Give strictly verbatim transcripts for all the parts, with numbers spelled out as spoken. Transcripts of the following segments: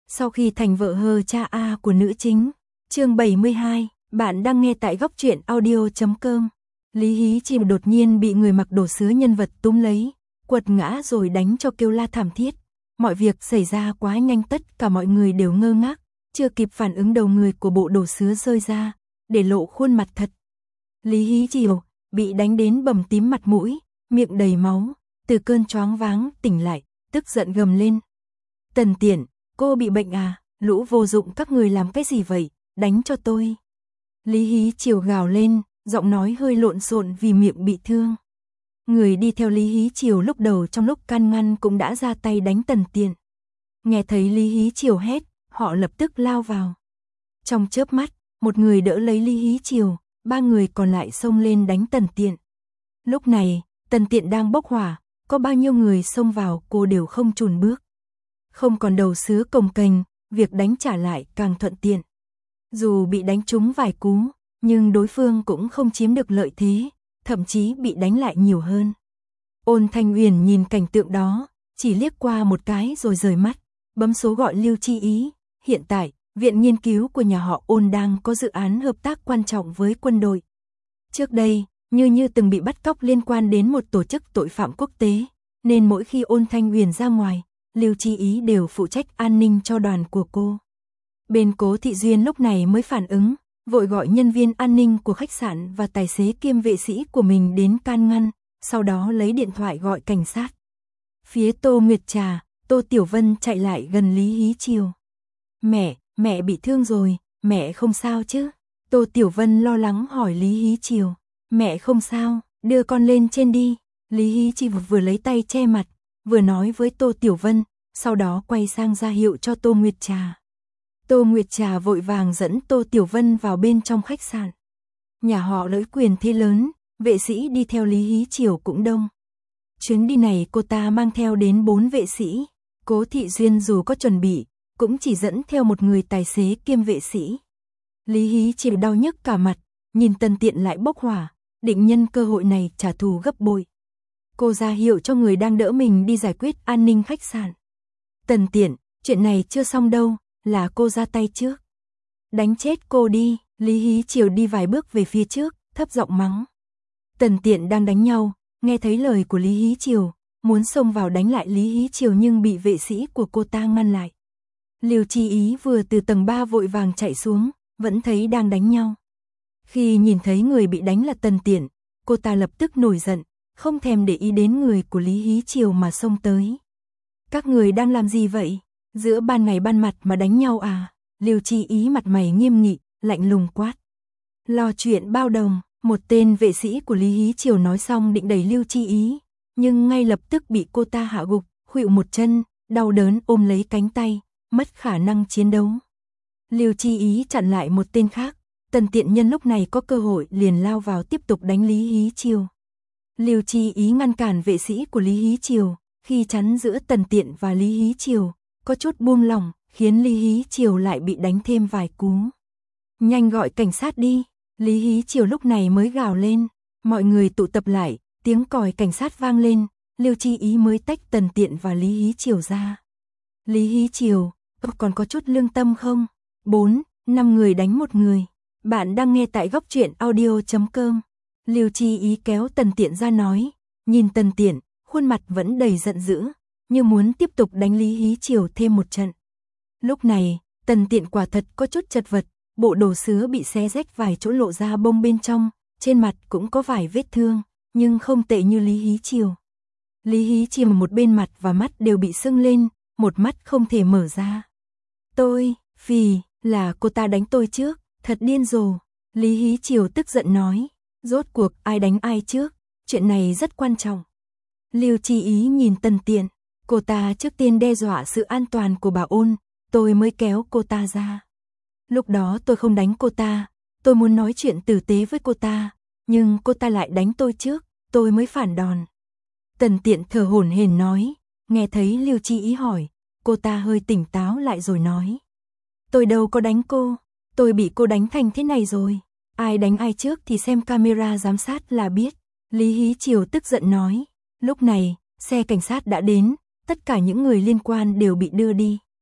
Sau khi thành vợ hờ cha A của nữ chính. Chương bảy mươi hai, bạn đang nghe tại góc truyện audio chấm com. Lý Hí Chiều đột nhiên bị người mặc đồ sứa nhân vật túm lấy, quật ngã rồi đánh cho kêu la thảm thiết. Mọi việc xảy ra quá nhanh, tất cả mọi người đều ngơ ngác, chưa kịp phản ứng đầu người của bộ đồ sứa rơi ra, để lộ khuôn mặt thật. Lý Hí Chiều bị đánh đến bầm tím mặt mũi, miệng đầy máu, từ cơn choáng váng tỉnh lại, tức giận gầm lên. Tần Tiện, cô bị bệnh à, lũ vô dụng các người làm cái gì vậy, đánh cho tôi. Lý Hí Chiều gào lên, giọng nói hơi lộn xộn vì miệng bị thương. Người đi theo Lý Hí Chiều lúc đầu trong lúc can ngăn cũng đã ra tay đánh Tần Tiện. Nghe thấy Lý Hí Chiều hét, họ lập tức lao vào. Trong chớp mắt, một người đỡ lấy Lý Hí Chiều, ba người còn lại xông lên đánh Tần Tiện. Lúc này, Tần Tiện đang bốc hỏa, có bao nhiêu người xông vào cô đều không chùn bước. Không còn đầu sứa cồng kềnh, việc đánh trả lại càng thuận tiện. Dù bị đánh trúng vài cú, nhưng đối phương cũng không chiếm được lợi thế, thậm chí bị đánh lại nhiều hơn. Ôn Thanh Uyển nhìn cảnh tượng đó, chỉ liếc qua một cái rồi rời mắt, bấm số gọi Lưu Chi Ý. Hiện tại, viện nghiên cứu của nhà họ Ôn đang có dự án hợp tác quan trọng với quân đội. Trước đây, Như Như từng bị bắt cóc liên quan đến một tổ chức tội phạm quốc tế, nên mỗi khi Ôn Thanh Uyển ra ngoài, Lưu Chi Ý đều phụ trách an ninh cho đoàn của cô. Bên Cố Thị Duyên lúc này mới phản ứng, vội gọi nhân viên an ninh của khách sạn và tài xế kiêm vệ sĩ của mình đến can ngăn, sau đó lấy điện thoại gọi cảnh sát. Phía Tô Nguyệt Trà, Tô Tiểu Vân chạy lại gần Lý Hí Chiều. Mẹ, mẹ bị thương rồi, mẹ không sao chứ? Tô Tiểu Vân lo lắng hỏi Lý Hí Chiều. Mẹ không sao, đưa con lên trên đi. Lý Hí Chiều vừa lấy tay che mặt, vừa nói với Tô Tiểu Vân, sau đó quay sang ra hiệu cho Tô Nguyệt Trà. Tô Nguyệt Trà vội vàng dẫn Tô Tiểu Vân vào bên trong khách sạn. Nhà họ Lữ quyền thế lớn, vệ sĩ đi theo Lý Hí Chiều cũng đông. Chuyến đi này cô ta mang theo đến bốn vệ sĩ. Cố Thị Duyên dù có chuẩn bị, cũng chỉ dẫn theo một người tài xế kiêm vệ sĩ. Lý Hí Chiều đau nhức cả mặt, nhìn Tần Tiện lại bốc hỏa, định nhân cơ hội này trả thù gấp bội. Cô ra hiệu cho người đang đỡ mình đi giải quyết an ninh khách sạn. Tần Tiện, chuyện này chưa xong đâu, là cô ra tay trước. Đánh chết cô đi. Lý Hí Chiều đi vài bước về phía trước, thấp giọng mắng. Tần Tiện đang đánh nhau, nghe thấy lời của Lý Hí Chiều, muốn xông vào đánh lại Lý Hí Chiều nhưng bị vệ sĩ của cô ta ngăn lại. Lưu Chi Ý vừa từ tầng ba vội vàng chạy xuống, vẫn thấy đang đánh nhau. Khi nhìn thấy người bị đánh là Tần Tiện, cô ta lập tức nổi giận, không thèm để ý đến người của Lý Hí Chiều mà xông tới. Các người đang làm gì vậy? Giữa ban ngày ban mặt mà đánh nhau à? Lưu Chi Ý mặt mày nghiêm nghị, lạnh lùng quát. Lo chuyện bao đồng, một tên vệ sĩ của Lý Hí Chiều nói xong định đẩy Lưu Chi Ý, nhưng ngay lập tức bị cô ta hạ gục, khuỵu một chân, đau đớn ôm lấy cánh tay, mất khả năng chiến đấu. Lưu Chi Ý chặn lại một tên khác, Tần Tiện nhân lúc này có cơ hội liền lao vào tiếp tục đánh Lý Hí Chiều. Lưu Chi Ý ngăn cản vệ sĩ của Lý Hí Chiều, khi chắn giữa Tần Tiện và Lý Hí Chiều, có chút buông lỏng, khiến Lý Hí Chiều lại bị đánh thêm vài cú. Nhanh gọi cảnh sát đi. Lý Hí Chiều lúc này mới gào lên. Mọi người tụ tập lại, tiếng còi cảnh sát vang lên, Lưu Chi Ý mới tách Tần Tiện và Lý Hí Chiều ra. Lý Hí Chiều, còn có chút lương tâm không? Bốn, năm người đánh một người. Bạn đang nghe tại góc truyện audio chấm com. Lưu Chi Ý kéo Tần Tiện ra nói, nhìn Tần Tiện, khuôn mặt vẫn đầy giận dữ, như muốn tiếp tục đánh Lý Hí Chiều thêm một trận. Lúc này, Tần Tiện quả thật có chút chật vật, bộ đồ sứa bị xé rách vài chỗ lộ ra bông bên trong, trên mặt cũng có vài vết thương, nhưng không tệ như Lý Hí Chiều. Lý Hí Chiều một bên mặt và mắt đều bị sưng lên, một mắt không thể mở ra. Tôi, phì, là cô ta đánh tôi trước, thật điên rồ. Lý Hí Chiều tức giận nói, rốt cuộc ai đánh ai trước, chuyện này rất quan trọng. Lưu Chi Ý nhìn Tần Tiện, cô ta trước tiên đe dọa sự an toàn của bà Ôn, tôi mới kéo cô ta ra. Lúc đó tôi không đánh cô ta, tôi muốn nói chuyện tử tế với cô ta, nhưng cô ta lại đánh tôi trước, tôi mới phản đòn. Tần Tiện thở hổn hển nói, nghe thấy Lưu Chi Ý hỏi, cô ta hơi tỉnh táo lại rồi nói. Tôi đâu có đánh cô, tôi bị cô đánh thành thế này rồi, ai đánh ai trước thì xem camera giám sát là biết. Lý Hí Chiều tức giận nói, lúc này, xe cảnh sát đã đến, tất cả những người liên quan đều bị đưa đi.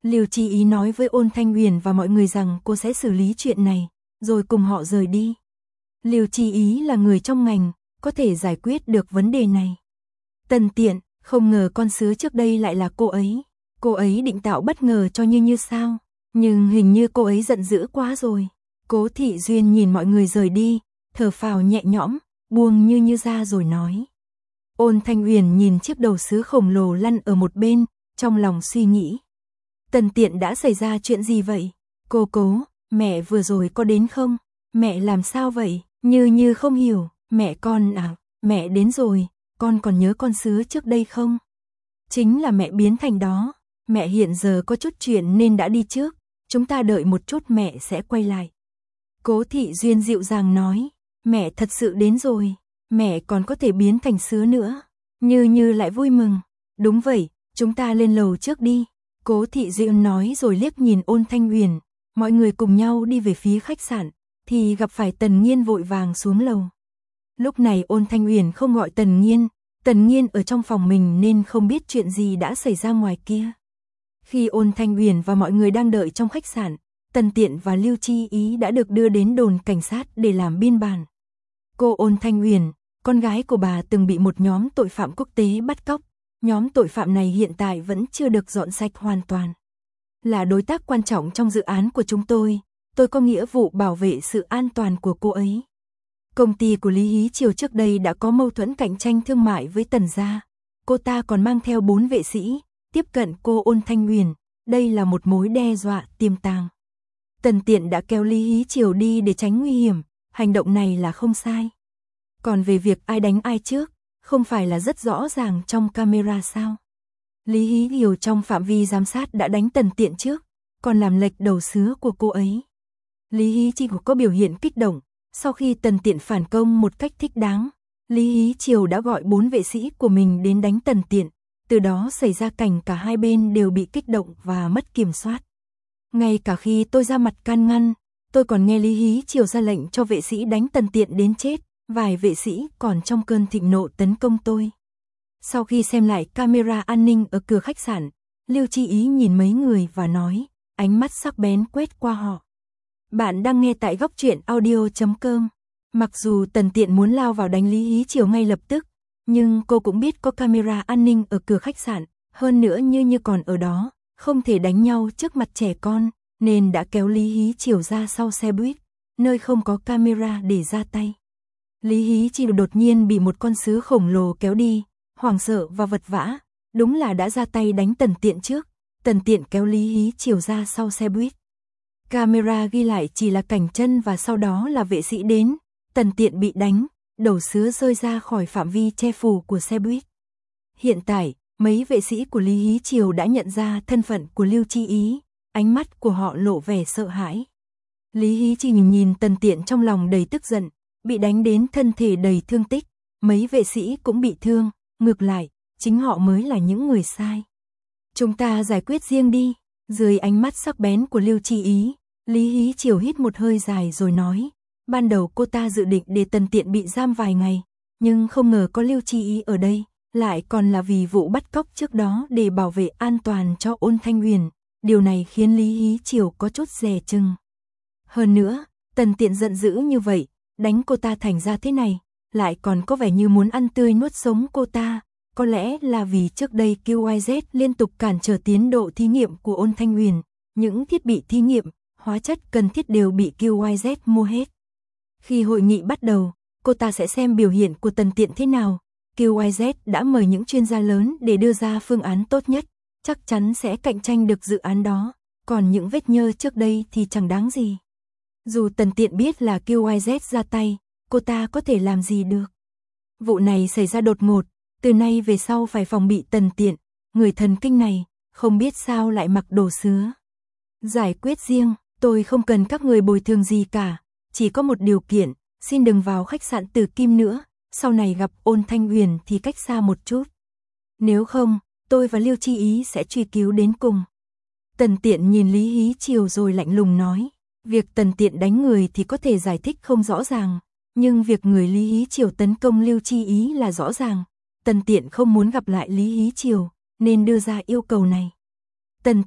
Lưu Chi Ý nói với Ôn Thanh Huyền và mọi người rằng cô sẽ xử lý chuyện này, rồi cùng họ rời đi. Lưu Chi Ý là người trong ngành, có thể giải quyết được vấn đề này. Tần Tiện, không ngờ con sứa trước đây lại là cô ấy. Cô ấy định tạo bất ngờ cho Như Như sao? Nhưng hình như cô ấy giận dữ quá rồi. Cố Thị Duyên nhìn mọi người rời đi, thở phào nhẹ nhõm, buông Như Như ra rồi nói. Ôn Thanh Huyền nhìn chiếc đầu sứa khổng lồ lăn ở một bên, trong lòng suy nghĩ. Tần Tiện đã xảy ra chuyện gì vậy? Cô Cố, mẹ vừa rồi có đến không? Mẹ làm sao vậy? Như Như không hiểu, mẹ con à, mẹ đến rồi, con còn nhớ con sứa trước đây không? Chính là mẹ biến thành đó, mẹ hiện giờ có chút chuyện nên đã đi trước, chúng ta đợi một chút mẹ sẽ quay lại. Cố Thị Duyên dịu dàng nói, mẹ thật sự đến rồi, mẹ còn có thể biến thành sứa nữa. Như Như lại vui mừng, đúng vậy, chúng ta lên lầu trước đi. Cố Thị Duyên nói rồi liếc nhìn Ôn Thanh Huyền, mọi người cùng nhau đi về phía khách sạn, thì gặp phải Tần Nghiên vội vàng xuống lầu. Lúc này Ôn Thanh Huyền không gọi Tần Nghiên, Tần Nghiên ở trong phòng mình nên không biết chuyện gì đã xảy ra ngoài kia. Khi Ôn Thanh Huyền và mọi người đang đợi trong khách sạn, Tần Tiện và Lưu Chi Ý đã được đưa đến đồn cảnh sát để làm biên bản. Cô Ôn Thanh Huyền, con gái của bà từng bị một nhóm tội phạm quốc tế bắt cóc. Nhóm tội phạm này hiện tại vẫn chưa được dọn sạch hoàn toàn. Là đối tác quan trọng trong dự án của chúng tôi, tôi có nghĩa vụ bảo vệ sự an toàn của cô ấy. Công ty của Lý Hí Triều trước đây đã có mâu thuẫn cạnh tranh thương mại với Tần gia. Cô ta còn mang theo bốn vệ sĩ, tiếp cận cô Ôn Thanh Huyền. Đây là một mối đe dọa tiềm tàng. Tần Tiện đã kéo Lý Hí Triều đi để tránh nguy hiểm, hành động này là không sai. Còn về việc ai đánh ai trước, không phải là rất rõ ràng trong camera sao? Lý Hí Triều trong phạm vi giám sát đã đánh Tần Tiện trước, còn làm lệch đầu sứa của cô ấy. Lý Hí Triều có biểu hiện kích động, sau khi Tần Tiện phản công một cách thích đáng, Lý Hí Triều đã gọi bốn vệ sĩ của mình đến đánh Tần Tiện, từ đó xảy ra cảnh cả hai bên đều bị kích động và mất kiểm soát. Ngay cả khi tôi ra mặt can ngăn, tôi còn nghe Lý Hí Triều ra lệnh cho vệ sĩ đánh Tần Tiện đến chết, vài vệ sĩ còn trong cơn thịnh nộ tấn công tôi. Sau khi xem lại camera an ninh ở cửa khách sạn, Lưu Chi Ý nhìn mấy người và nói, ánh mắt sắc bén quét qua họ. Bạn đang nghe tại góc truyện audio chấm com. Mặc dù Tần Tiện muốn lao vào đánh Lý Hí Triều ngay lập tức, nhưng cô cũng biết có camera an ninh ở cửa khách sạn, hơn nữa Như Như còn ở đó, không thể đánh nhau trước mặt trẻ con, nên đã kéo Lý Hí Triều ra sau xe buýt, nơi không có camera để ra tay. Lý Hí Triều đột nhiên bị một con sứa khổng lồ kéo đi, hoảng sợ và vật vã, đúng là đã ra tay đánh Tần Tiện trước, Tần Tiện kéo Lý Hí Triều ra sau xe buýt. Camera ghi lại chỉ là cảnh chân và sau đó là vệ sĩ đến, Tần Tiện bị đánh, đầu sứa rơi ra khỏi phạm vi che phủ của xe buýt. Hiện tại, mấy vệ sĩ của Lý Hí Triều đã nhận ra thân phận của Lưu Chi Ý, ánh mắt của họ lộ vẻ sợ hãi. Lý Hí Triều nhìn Tần Tiện trong lòng đầy tức giận, bị đánh đến thân thể đầy thương tích, mấy vệ sĩ cũng bị thương, ngược lại, chính họ mới là những người sai. Chúng ta giải quyết riêng đi, dưới ánh mắt sắc bén của Lưu Chi Ý, Lý Hí Triều hít một hơi dài rồi nói, ban đầu cô ta dự định để Tần Tiện bị giam vài ngày, nhưng không ngờ có Lưu Chi Ý ở đây, lại còn là vì vụ bắt cóc trước đó để bảo vệ an toàn cho Ôn Thanh Huyền, điều này khiến Lý Hí Triều có chút dè chừng. Hơn nữa, Tần Tiện giận dữ như vậy, đánh cô ta thành ra thế này, lại còn có vẻ như muốn ăn tươi nuốt sống cô ta, có lẽ là vì trước đây quy i dét liên tục cản trở tiến độ thí nghiệm của Ôn Thanh Huyền, những thiết bị thí nghiệm, hóa chất cần thiết đều bị quy i dét mua hết. Khi hội nghị bắt đầu, cô ta sẽ xem biểu hiện của Tần Tiện thế nào, quy i dét đã mời những chuyên gia lớn để đưa ra phương án tốt nhất, chắc chắn sẽ cạnh tranh được dự án đó, còn những vết nhơ trước đây thì chẳng đáng gì. Dù Tần Tiện biết là quy i dét ra tay, cô ta có thể làm gì được. Vụ này xảy ra đột ngột, từ nay về sau phải phòng bị Tần Tiện, người thần kinh này, không biết sao lại mặc đồ sứa. Giải quyết riêng, tôi không cần các người bồi thường gì cả, chỉ có một điều kiện, xin đừng vào khách sạn Tử Kim nữa, sau này gặp Ôn Thanh Huyền thì cách xa một chút. Nếu không, tôi và Lưu Chi Ý sẽ truy cứu đến cùng. Tần Tiện nhìn Lý Hí Triều rồi lạnh lùng nói, việc Tần Tiện đánh người thì có thể giải thích không rõ ràng, nhưng việc người Lý Hí Triều tấn công Lưu Chi Ý là rõ ràng. Tần Tiện không muốn gặp lại Lý Hí Triều, nên đưa ra yêu cầu này. Tần Tiện,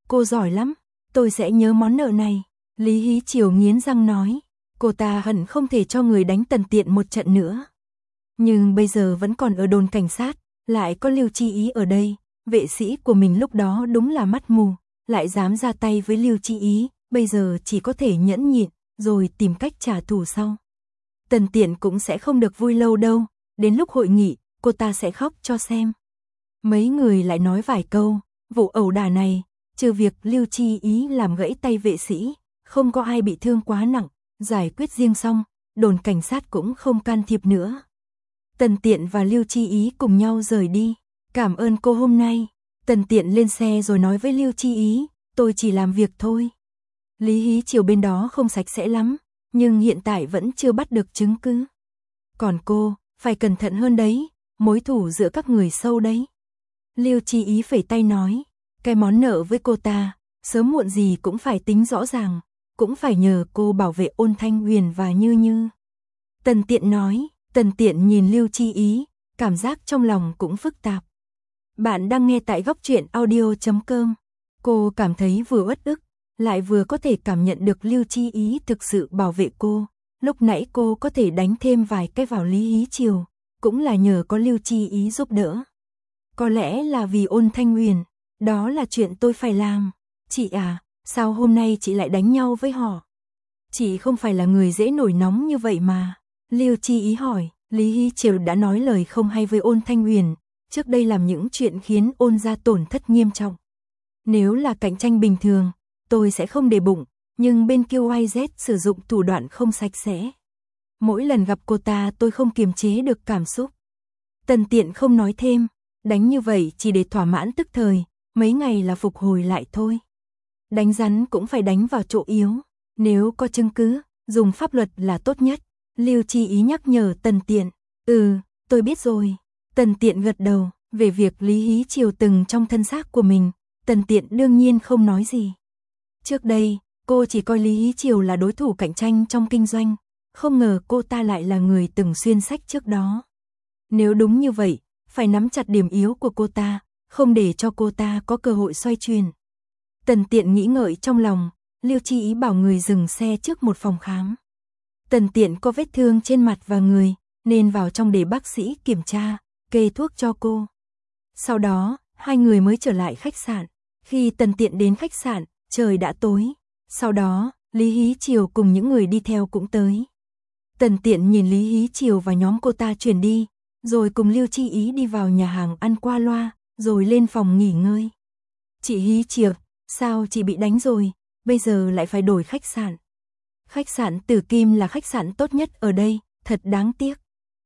cô giỏi lắm, tôi sẽ nhớ món nợ này. Lý Hí Triều nghiến răng nói, cô ta hận không thể cho người đánh Tần Tiện một trận nữa. Nhưng bây giờ vẫn còn ở đồn cảnh sát, lại có Lưu Chi Ý ở đây, vệ sĩ của mình lúc đó đúng là mắt mù, lại dám ra tay với Lưu Chi Ý, bây giờ chỉ có thể nhẫn nhịn, rồi tìm cách trả thù sau. Tần Tiện cũng sẽ không được vui lâu đâu, đến lúc hội nghị, cô ta sẽ khóc cho xem. Mấy người lại nói vài câu, vụ ẩu đả này, trừ việc Lưu Chi Ý làm gãy tay vệ sĩ, không có ai bị thương quá nặng, giải quyết riêng xong, đồn cảnh sát cũng không can thiệp nữa. Tần Tiện và Lưu Chi Ý cùng nhau rời đi, cảm ơn cô hôm nay. Tần Tiện lên xe rồi nói với Lưu Chi Ý, tôi chỉ làm việc thôi. Lý Hí Triều bên đó không sạch sẽ lắm, nhưng hiện tại vẫn chưa bắt được chứng cứ. Còn cô, phải cẩn thận hơn đấy, mối thù giữa các người sâu đấy. Lưu Chi Ý phẩy tay nói, cái món nợ với cô ta, sớm muộn gì cũng phải tính rõ ràng, cũng phải nhờ cô bảo vệ Ôn Thanh Huyền và Như Như. Tần Tiện nói, Tần Tiện nhìn Lưu Chi Ý, cảm giác trong lòng cũng phức tạp. Bạn đang nghe tại góc truyện audio chấm com. Cô cảm thấy vừa uất ức, lại vừa có thể cảm nhận được Lưu Chi Ý thực sự bảo vệ cô. Lúc nãy cô có thể đánh thêm vài cái vào Lý Hí Triều, cũng là nhờ có Lưu Chi Ý giúp đỡ. Có lẽ là vì Ôn Thanh Huyền, đó là chuyện tôi phải làm. Chị à, sao hôm nay chị lại đánh nhau với họ? Chị không phải là người dễ nổi nóng như vậy mà. Lưu Chi Ý hỏi, Lý Hí Triều đã nói lời không hay với Ôn Thanh Huyền, trước đây làm những chuyện khiến Ôn gia tổn thất nghiêm trọng. Nếu là cạnh tranh bình thường, tôi sẽ không để bụng, nhưng bên Q Y Z sử dụng thủ đoạn không sạch sẽ. Mỗi lần gặp cô ta tôi không kiềm chế được cảm xúc. Tần Tiện không nói thêm, đánh như vậy chỉ để thỏa mãn tức thời, mấy ngày là phục hồi lại thôi. Đánh rắn cũng phải đánh vào chỗ yếu, nếu có chứng cứ, dùng pháp luật là tốt nhất. Lưu Chi Ý nhắc nhở Tần Tiện, ừ, tôi biết rồi. Tần Tiện gật đầu, về việc Lý Hí Triều từng trong thân xác của mình, Tần Tiện đương nhiên không nói gì. Trước đây, cô chỉ coi Lý Hí Triều là đối thủ cạnh tranh trong kinh doanh, không ngờ cô ta lại là người từng xuyên sách trước đó. Nếu đúng như vậy, phải nắm chặt điểm yếu của cô ta, không để cho cô ta có cơ hội xoay chuyển. Tần Tiện nghĩ ngợi trong lòng, Lưu Chi Ý bảo người dừng xe trước một phòng khám. Tần Tiện có vết thương trên mặt và người, nên vào trong để bác sĩ kiểm tra, kê thuốc cho cô. Sau đó, hai người mới trở lại khách sạn. Khi Tần Tiện đến khách sạn, trời đã tối. Sau đó, Lý Hí Triều cùng những người đi theo cũng tới. Tần Tiện nhìn Lý Hí Triều và nhóm cô ta chuyển đi, rồi cùng Lưu Chi Ý đi vào nhà hàng ăn qua loa, rồi lên phòng nghỉ ngơi. Chị Hí Triều, sao chị bị đánh rồi, bây giờ lại phải đổi khách sạn. Khách sạn Tử Kim là khách sạn tốt nhất ở đây, thật đáng tiếc.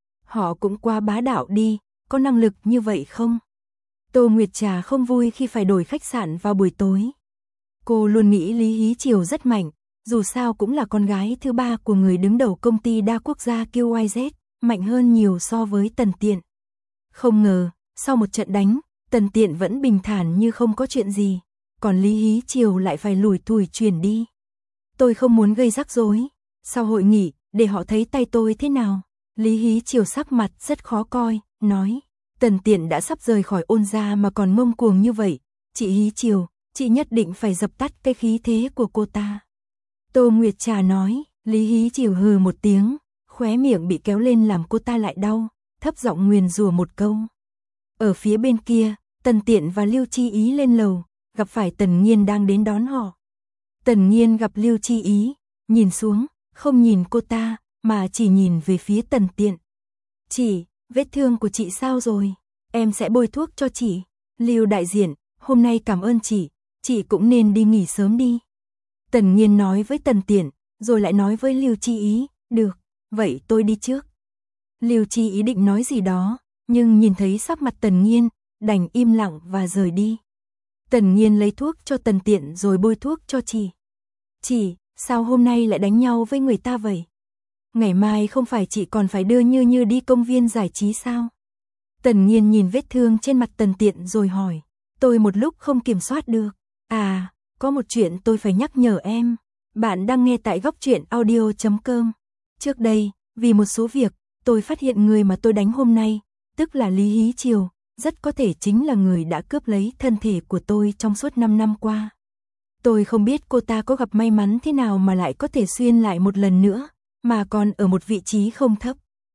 Họ cũng quá bá đạo đi, có năng lực như vậy không? Tô Nguyệt Trà không vui khi phải đổi khách sạn vào buổi tối. Cô luôn nghĩ Lý Hí Triều rất mạnh, dù sao cũng là con gái thứ ba của người đứng đầu công ty đa quốc gia Q Y Z, mạnh hơn nhiều so với Tần Tiện. Không ngờ, sau một trận đánh, Tần Tiện vẫn bình thản như không có chuyện gì, còn Lý Hí Triều lại phải lủi thủi chuyển đi. Tôi không muốn gây rắc rối, sau hội nghị, để họ thấy tay tôi thế nào. Lý Hí Triều sắc mặt rất khó coi, nói, Tần Tiện đã sắp rời khỏi Ôn gia mà còn ngông cuồng như vậy. Chị Hí Triều, chị nhất định phải dập tắt cái khí thế của cô ta. Tô Nguyệt Trà nói, Lý Hí Triều hừ một tiếng, khóe miệng bị kéo lên làm cô ta lại đau, thấp giọng nguyền rủa một câu. Ở phía bên kia, Tần Tiện và Lưu Chi Ý lên lầu, gặp phải Tần Nghiên đang đến đón họ. Tần Nghiên gặp Lưu Chi Ý, nhìn xuống, không nhìn cô ta, mà chỉ nhìn về phía Tần Tiện. Chị, vết thương của chị sao rồi? Em sẽ bôi thuốc cho chị. Lưu đại diện, hôm nay cảm ơn chị, chị cũng nên đi nghỉ sớm đi. Tần Nghiên nói với Tần Tiện, rồi lại nói với Lưu Chi Ý, được, vậy tôi đi trước. Lưu Chi Ý định nói gì đó, nhưng nhìn thấy sắc mặt Tần Nghiên, đành im lặng và rời đi. Tần Nghiên lấy thuốc cho Tần Tiện rồi bôi thuốc cho chị. Chị, sao hôm nay lại đánh nhau với người ta vậy? Ngày mai không phải chị còn phải đưa Như Như đi công viên giải trí sao? Tần Nghiên nhìn vết thương trên mặt Tần Tiện rồi hỏi. Tôi một lúc không kiểm soát được. À, có một chuyện tôi phải nhắc nhở em. Bạn đang nghe tại góc truyện audio chấm com. Trước đây, vì một số việc, tôi phát hiện người mà tôi đánh hôm nay, tức là Lý Hí Triều, rất có thể chính là người đã cướp lấy thân thể của tôi trong suốt năm năm qua. Tôi không biết cô ta có gặp may mắn thế nào mà lại có thể xuyên lại một lần nữa, mà còn ở một vị trí không thấp.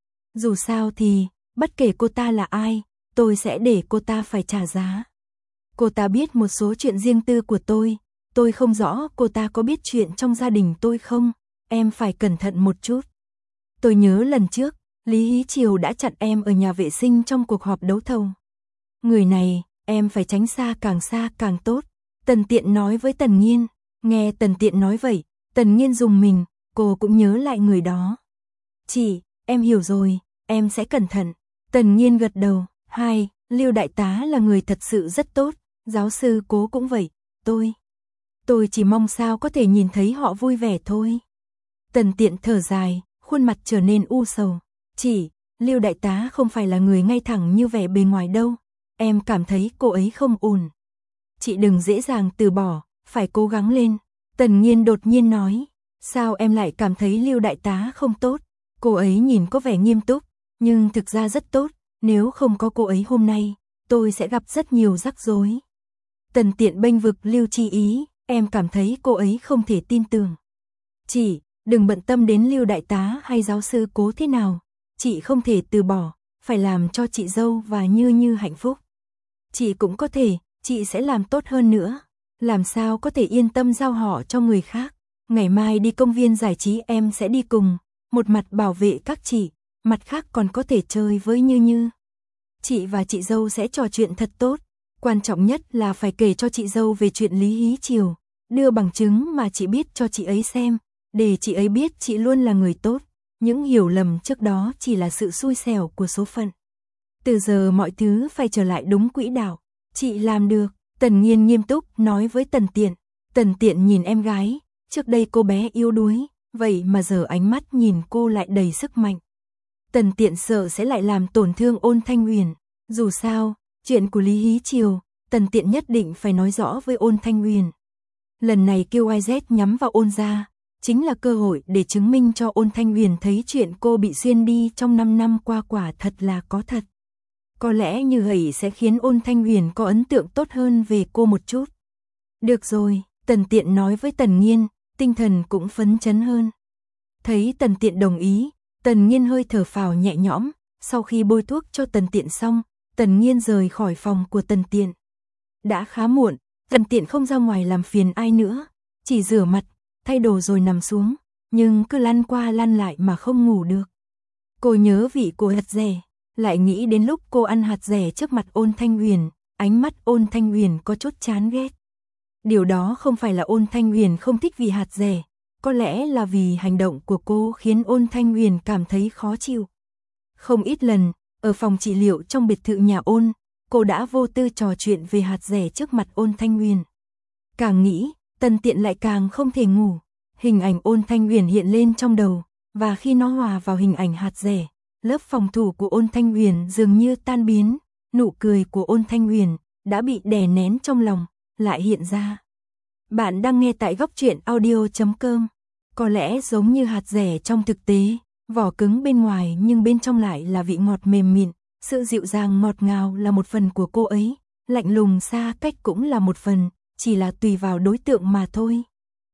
Dù sao thì, bất kể cô ta là ai, tôi sẽ để cô ta phải trả giá. Cô ta biết một số chuyện riêng tư của tôi, tôi không rõ cô ta có biết chuyện trong gia đình tôi không, em phải cẩn thận một chút. Tôi nhớ lần trước, Lý Hí Triều đã chặn em ở nhà vệ sinh trong cuộc họp đấu thầu. Người này, em phải tránh xa càng xa càng tốt. Tần Tiện nói với Tần Nghiên. Nghe Tần Tiện nói vậy, Tần Nghiên rùng mình, cô cũng nhớ lại người đó. Chị, em hiểu rồi, em sẽ cẩn thận. Tần Nghiên gật đầu. Hai, Lưu đại tá là người thật sự rất tốt, giáo sư Cố cũng vậy, tôi. Tôi chỉ mong sao có thể nhìn thấy họ vui vẻ thôi. Tần Tiện thở dài, khuôn mặt trở nên u sầu. Chị, Lưu đại tá không phải là người ngay thẳng như vẻ bề ngoài đâu. Em cảm thấy cô ấy không ổn. Chị đừng dễ dàng từ bỏ, phải cố gắng lên. Tần Nghiên đột nhiên nói. Sao em lại cảm thấy Lưu đại tá không tốt? Cô ấy nhìn có vẻ nghiêm túc, nhưng thực ra rất tốt. Nếu không có cô ấy hôm nay, tôi sẽ gặp rất nhiều rắc rối. Tần Tiện bênh vực Lưu Chi Ý, em cảm thấy cô ấy không thể tin tưởng. Chị, đừng bận tâm đến Lưu đại tá hay giáo sư Cố thế nào. Chị không thể từ bỏ, phải làm cho chị dâu và Như Như hạnh phúc. Chị cũng có thể, chị sẽ làm tốt hơn nữa. Làm sao có thể yên tâm giao họ cho người khác. Ngày mai đi công viên giải trí em sẽ đi cùng. Một mặt bảo vệ các chị, mặt khác còn có thể chơi với Như Như. Chị và chị dâu sẽ trò chuyện thật tốt. Quan trọng nhất là phải kể cho chị dâu về chuyện Lý Hí Triều. Đưa bằng chứng mà chị biết cho chị ấy xem. Để chị ấy biết chị luôn là người tốt. Những hiểu lầm trước đó chỉ là sự xui xẻo của số phận. Từ giờ mọi thứ phải trở lại đúng quỹ đạo. Chị làm được. Tần Nghiên nghiêm túc nói với Tần Tiện. Tần Tiện nhìn em gái. Trước đây cô bé yếu đuối, vậy mà giờ ánh mắt nhìn cô lại đầy sức mạnh. Tần Tiện sợ sẽ lại làm tổn thương Ôn Thanh Huyền. Dù sao, chuyện của Lý Hí Triều, Tần Tiện nhất định phải nói rõ với Ôn Thanh Huyền. Lần này kêu i dét nhắm vào Ôn gia, chính là cơ hội để chứng minh cho Ôn Thanh Huyền thấy chuyện cô bị xuyên đi trong năm năm qua quả thật là có thật. Có lẽ như vậy sẽ khiến Ôn Thanh Huyền có ấn tượng tốt hơn về cô một chút. Được rồi, Tần Tiện nói với Tần Nghiên, tinh thần cũng phấn chấn hơn. Thấy Tần Tiện đồng ý, Tần Nghiên hơi thở phào nhẹ nhõm, sau khi bôi thuốc cho Tần Tiện xong, Tần Nghiên rời khỏi phòng của Tần Tiện. Đã khá muộn, Tần Tiện không ra ngoài làm phiền ai nữa, chỉ rửa mặt, thay đồ rồi nằm xuống, nhưng cứ lăn qua lăn lại mà không ngủ được. Cô nhớ vị của hạt dẻ, lại nghĩ đến lúc cô ăn hạt dẻ trước mặt Ôn Thanh Huyền, ánh mắt Ôn Thanh Huyền có chút chán ghét. Điều đó không phải là Ôn Thanh Huyền không thích vì hạt dẻ, có lẽ là vì hành động của cô khiến Ôn Thanh Huyền cảm thấy khó chịu. Không ít lần, ở phòng trị liệu trong biệt thự nhà Ôn, cô đã vô tư trò chuyện về hạt dẻ trước mặt Ôn Thanh Huyền. Càng nghĩ, Tần Tiện lại càng không thể ngủ. Hình ảnh Ôn Thanh Huyền hiện lên trong đầu, và khi nó hòa vào hình ảnh hạt dẻ, lớp phòng thủ của Ôn Thanh Huyền dường như tan biến, nụ cười của Ôn Thanh Huyền đã bị đè nén trong lòng, lại hiện ra. Bạn đang nghe tại góc truyện audio chấm com. Có lẽ giống như hạt dẻ trong thực tế, vỏ cứng bên ngoài nhưng bên trong lại là vị ngọt mềm mịn, sự dịu dàng ngọt ngào là một phần của cô ấy, lạnh lùng xa cách cũng là một phần, chỉ là tùy vào đối tượng mà thôi.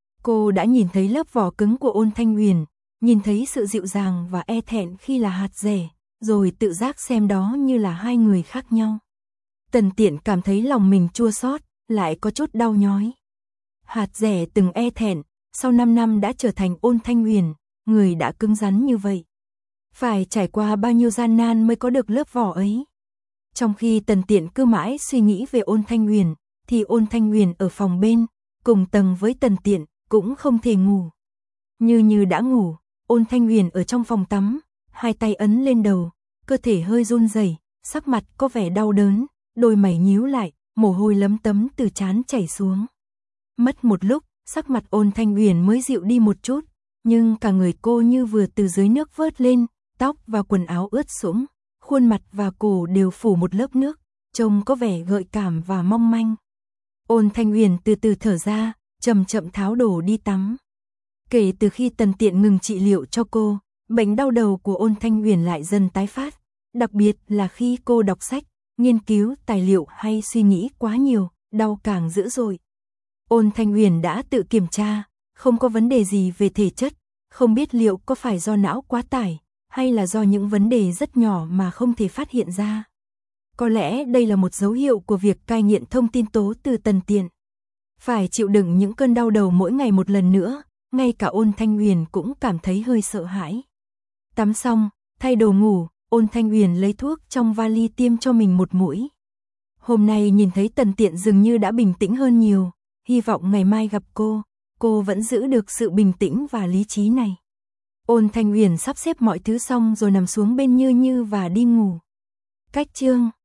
Cô đã nhìn thấy lớp vỏ cứng của Ôn Thanh Huyền, nhìn thấy sự dịu dàng và e thẹn khi là hạt dẻ, rồi tự giác xem đó như là hai người khác nhau. Tần Tiện cảm thấy lòng mình chua xót, lại có chút đau nhói. Hạt dẻ từng e thẹn, sau năm năm đã trở thành Ôn Thanh Huyền, người đã cứng rắn như vậy. Phải trải qua bao nhiêu gian nan mới có được lớp vỏ ấy. Trong khi Tần Tiện cứ mãi suy nghĩ về Ôn Thanh Huyền, thì Ôn Thanh Huyền ở phòng bên, cùng tầng với Tần Tiện, cũng không thể ngủ. Như Như đã ngủ, Ôn Thanh Huyền ở trong phòng tắm, hai tay ấn lên đầu, cơ thể hơi run rẩy, sắc mặt có vẻ đau đớn, đôi mày nhíu lại, mồ hôi lấm tấm từ trán chảy xuống. Mất một lúc, sắc mặt Ôn Thanh Huyền mới dịu đi một chút, nhưng cả người cô như vừa từ dưới nước vớt lên, tóc và quần áo ướt sũng, khuôn mặt và cổ đều phủ một lớp nước, trông có vẻ gợi cảm và mong manh. Ôn Thanh Huyền từ từ thở ra, chậm chậm tháo đồ đi tắm. Kể từ khi Tần Tiện ngừng trị liệu cho cô, bệnh đau đầu của Ôn Thanh Huyền lại dần tái phát, đặc biệt là khi cô đọc sách, nghiên cứu tài liệu hay suy nghĩ quá nhiều, đau càng dữ dội. Ôn Thanh Uyển đã tự kiểm tra, không có vấn đề gì về thể chất, không biết liệu có phải do não quá tải, hay là do những vấn đề rất nhỏ mà không thể phát hiện ra. Có lẽ đây là một dấu hiệu của việc cai nghiện thông tin tố từ Tần Tiện. Phải chịu đựng những cơn đau đầu mỗi ngày một lần nữa, ngay cả Ôn Thanh Uyển cũng cảm thấy hơi sợ hãi. Tắm xong, thay đồ ngủ, Ôn Thanh Uyển lấy thuốc trong vali tiêm cho mình một mũi. Hôm nay nhìn thấy Tần Tiện dường như đã bình tĩnh hơn nhiều, hy vọng ngày mai gặp cô, cô vẫn giữ được sự bình tĩnh và lý trí này. Ôn Thanh Uyển sắp xếp mọi thứ xong rồi nằm xuống bên Như Như và đi ngủ. Cách chương